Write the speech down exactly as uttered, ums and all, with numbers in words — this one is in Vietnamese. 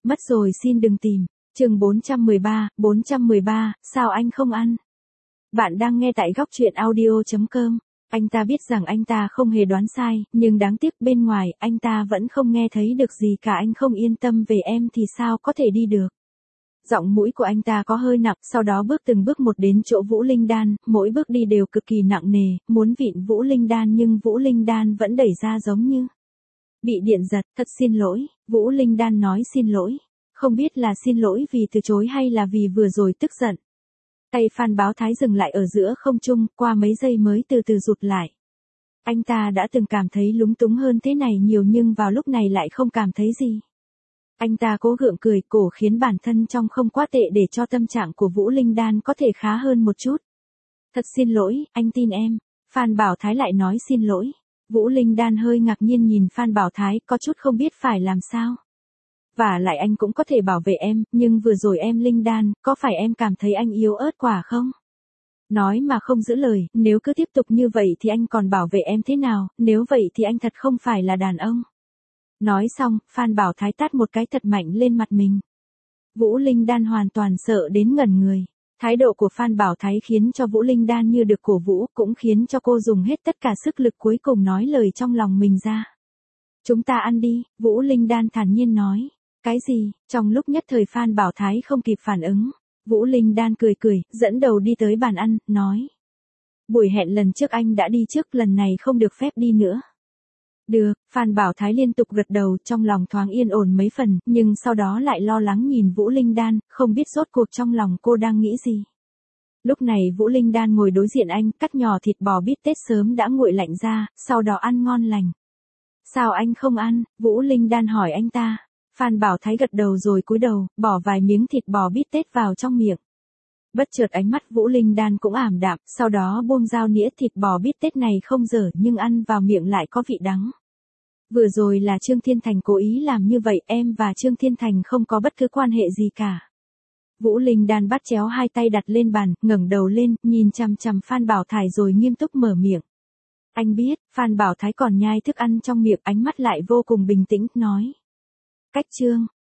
Mất rồi xin đừng tìm. Chương bốn trăm mười ba, bốn trăm mười ba, sao anh không ăn? Bạn đang nghe tại góc truyện audio chấm com. Anh ta biết rằng anh ta không hề đoán sai, nhưng đáng tiếc bên ngoài, anh ta vẫn không nghe thấy được gì cả. Anh không yên tâm về em thì sao có thể đi được. Giọng mũi của anh ta có hơi nặng, sau đó bước từng bước một đến chỗ Vũ Linh Đan, mỗi bước đi đều cực kỳ nặng nề, muốn vịn Vũ Linh Đan nhưng Vũ Linh Đan vẫn đẩy ra giống như bị điện giật. Thật xin lỗi, Vũ Linh Đan nói xin lỗi. Không biết là xin lỗi vì từ chối hay là vì vừa rồi tức giận. Tay Phan Báo Thái dừng lại ở giữa không trung, qua mấy giây mới từ từ rụt lại. Anh ta đã từng cảm thấy lúng túng hơn thế này nhiều nhưng vào lúc này lại không cảm thấy gì. Anh ta cố gượng cười cổ khiến bản thân trông không quá tệ để cho tâm trạng của Vũ Linh Đan có thể khá hơn một chút. Thật xin lỗi, anh tin em. Phan Bảo Thái lại nói xin lỗi. Vũ Linh Đan hơi ngạc nhiên nhìn Phan Bảo Thái, có chút không biết phải làm sao. Và lại anh cũng có thể bảo vệ em, nhưng vừa rồi em Linh Đan, có phải em cảm thấy anh yếu ớt quá không? Nói mà không giữ lời, nếu cứ tiếp tục như vậy thì anh còn bảo vệ em thế nào, nếu vậy thì anh thật không phải là đàn ông. Nói xong, Phan Bảo Thái tát một cái thật mạnh lên mặt mình. Vũ Linh Đan hoàn toàn sợ đến ngẩn người. Thái độ của Phan Bảo Thái khiến cho Vũ Linh Đan như được cổ vũ, cũng khiến cho cô dùng hết tất cả sức lực cuối cùng nói lời trong lòng mình ra. Chúng ta ăn đi, Vũ Linh Đan thản nhiên nói. Cái gì? Trong lúc nhất thời Phan Bảo Thái không kịp phản ứng. Vũ Linh Đan cười cười, dẫn đầu đi tới bàn ăn, nói. Buổi hẹn lần trước anh đã đi trước, lần này không được phép đi nữa. Được, Phan Bảo Thái liên tục gật đầu, trong lòng thoáng yên ổn mấy phần, nhưng sau đó lại lo lắng nhìn Vũ Linh Đan, không biết rốt cuộc trong lòng cô đang nghĩ gì. Lúc này Vũ Linh Đan ngồi đối diện anh, cắt nhỏ thịt bò bít tết sớm đã nguội lạnh ra, sau đó ăn ngon lành. Sao anh không ăn? Vũ Linh Đan hỏi anh ta. Phan Bảo Thái gật đầu rồi cúi đầu, bỏ vài miếng thịt bò bít tết vào trong miệng. Bất chợt ánh mắt Vũ Linh Đan cũng ảm đạm, sau đó buông dao nĩa thịt bò bít tết này không dở nhưng ăn vào miệng lại có vị đắng. Vừa rồi là Trương Thiên Thành cố ý làm như vậy, em và Trương Thiên Thành không có bất cứ quan hệ gì cả. Vũ Linh Đan bắt chéo hai tay đặt lên bàn, ngẩng đầu lên, nhìn chằm chằm Phan Bảo Thái rồi nghiêm túc mở miệng. Anh biết, Phan Bảo Thái còn nhai thức ăn trong miệng, ánh mắt lại vô cùng bình tĩnh, nói. Cách Trương,